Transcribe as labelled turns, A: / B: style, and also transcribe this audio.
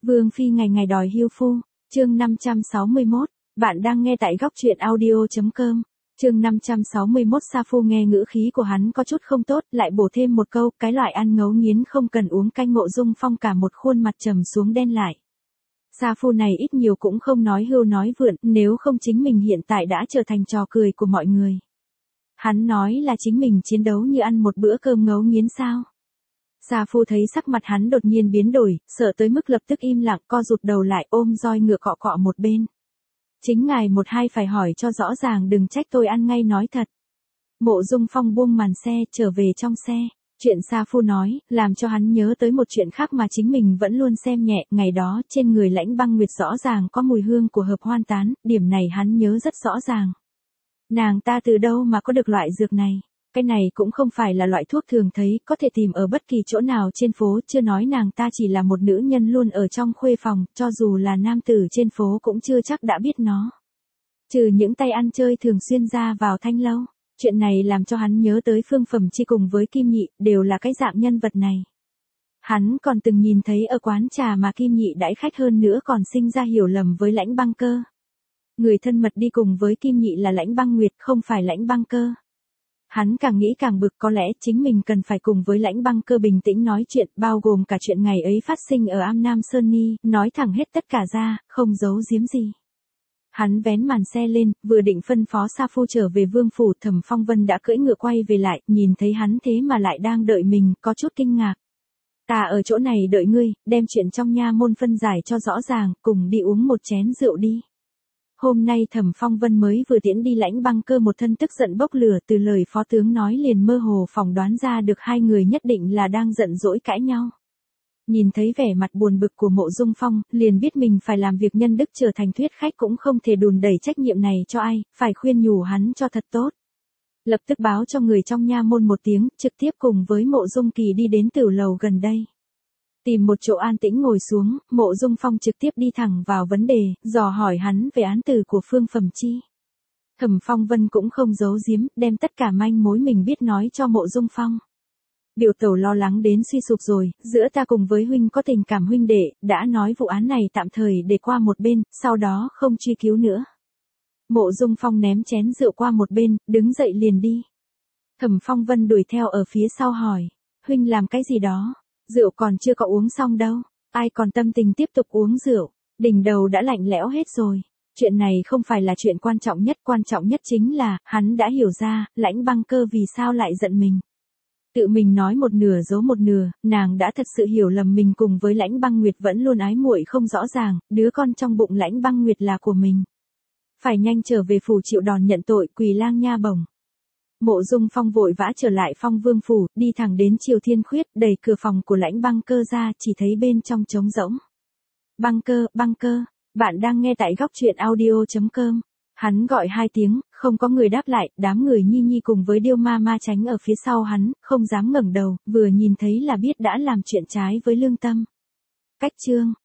A: Vương phi ngày ngày đòi hưu phu, chương 561, bạn đang nghe tại góc truyện audio.com. Chương 561 Sa Phu nghe ngữ khí của hắn có chút không tốt, lại bổ thêm một câu, cái loại ăn ngấu nghiến không cần uống canh. Mộ Dung Phong cả một khuôn mặt trầm xuống đen lại. Sa Phu này ít nhiều cũng không nói hưu nói vượn, nếu không chính mình hiện tại đã trở thành trò cười của mọi người. Hắn nói là chính mình chiến đấu như ăn một bữa cơm ngấu nghiến sao? Sa Phu thấy sắc mặt hắn đột nhiên biến đổi, sợ tới mức lập tức im lặng, co rụt đầu lại, ôm roi ngựa cọ cọ một bên. Chính ngài một hai phải hỏi cho rõ ràng, đừng trách tôi ăn ngay nói thật. Mộ Dung Phong buông màn xe, trở về trong xe. Chuyện Sa Phu nói, làm cho hắn nhớ tới một chuyện khác mà chính mình vẫn luôn xem nhẹ. Ngày đó, trên người Lãnh Băng Nguyệt rõ ràng có mùi hương của hợp hoan tán, điểm này hắn nhớ rất rõ ràng. Nàng ta từ đâu mà có được loại dược này? Cái này cũng không phải là loại thuốc thường thấy, có thể tìm ở bất kỳ chỗ nào trên phố, chưa nói nàng ta chỉ là một nữ nhân luôn ở trong khuê phòng, cho dù là nam tử trên phố cũng chưa chắc đã biết nó. Trừ những tay ăn chơi thường xuyên ra vào thanh lâu, chuyện này làm cho hắn nhớ tới Phương Phẩm Chi cùng với Kim Nhị, đều là cái dạng nhân vật này. Hắn còn từng nhìn thấy ở quán trà mà Kim Nhị đãi khách, hơn nữa còn sinh ra hiểu lầm với Lãnh Băng Cơ. Người thân mật đi cùng với Kim Nhị là Lãnh Băng Nguyệt, không phải Lãnh Băng Cơ. Hắn càng nghĩ càng bực, có lẽ chính mình cần phải cùng với Lãnh Băng Cơ bình tĩnh nói chuyện, bao gồm cả chuyện ngày ấy phát sinh ở Am Nam Sơn Ni, nói thẳng hết tất cả ra, không giấu giếm gì. Hắn vén màn xe lên, vừa định phân phó Sa Phu trở về vương phủ, Thẩm Phong Vân đã cưỡi ngựa quay về lại, nhìn thấy hắn thế mà lại đang đợi mình, có chút kinh ngạc. Ta ở chỗ này đợi ngươi, đem chuyện trong nha môn phân giải cho rõ ràng, cùng đi uống một chén rượu đi. Hôm nay Thẩm Phong Vân mới vừa tiễn đi Lãnh Băng Cơ, một thân tức giận bốc lửa, từ lời phó tướng nói liền mơ hồ phỏng đoán ra được hai người nhất định là đang giận dỗi cãi nhau. Nhìn thấy vẻ mặt buồn bực của Mộ Dung Phong, liền biết mình phải làm việc nhân đức, trở thành thuyết khách cũng không thể đùn đẩy trách nhiệm này cho ai, phải khuyên nhủ hắn cho thật tốt. Lập tức báo cho người trong nha môn một tiếng, trực tiếp cùng với Mộ Dung Kỳ đi đến tử lầu gần đây. Tìm một chỗ an tĩnh ngồi xuống, Mộ Dung Phong trực tiếp đi thẳng vào vấn đề, dò hỏi hắn về án tử của Phương Phẩm Chi. Thẩm Phong Vân cũng không giấu giếm, đem tất cả manh mối mình biết nói cho Mộ Dung Phong. Biểu tẩu lo lắng đến suy sụp rồi, giữa ta cùng với huynh có tình cảm huynh đệ, đã nói vụ án này tạm thời để qua một bên, sau đó không truy cứu nữa. Mộ Dung Phong ném chén rượu qua một bên, đứng dậy liền đi. Thẩm Phong Vân đuổi theo ở phía sau hỏi, huynh làm cái gì đó? Rượu còn chưa có uống xong đâu, ai còn tâm tình tiếp tục uống rượu, đỉnh đầu đã lạnh lẽo hết rồi. Chuyện này không phải là chuyện quan trọng nhất chính là, hắn đã hiểu ra, Lãnh Băng Cơ vì sao lại giận mình. Tự mình nói một nửa giấu một nửa, nàng đã thật sự hiểu lầm mình cùng với Lãnh Băng Nguyệt vẫn luôn ái muội không rõ ràng, đứa con trong bụng Lãnh Băng Nguyệt là của mình. Phải nhanh trở về phủ chịu đòn nhận tội, quỳ lang nha bổng. Mộ Dung Phong vội vã trở lại Phong Vương phủ, đi thẳng đến Triều Thiên Khuyết, đẩy cửa phòng của Lãnh Băng Cơ ra, chỉ thấy bên trong trống rỗng. Băng Cơ, bạn đang nghe tại góc truyện audio.com. Hắn gọi hai tiếng, không có người đáp lại, đám người Nhi Nhi cùng với Điêu Ma Ma tránh ở phía sau hắn, không dám ngẩng đầu, vừa nhìn thấy là biết đã làm chuyện trái với lương tâm. Cách chương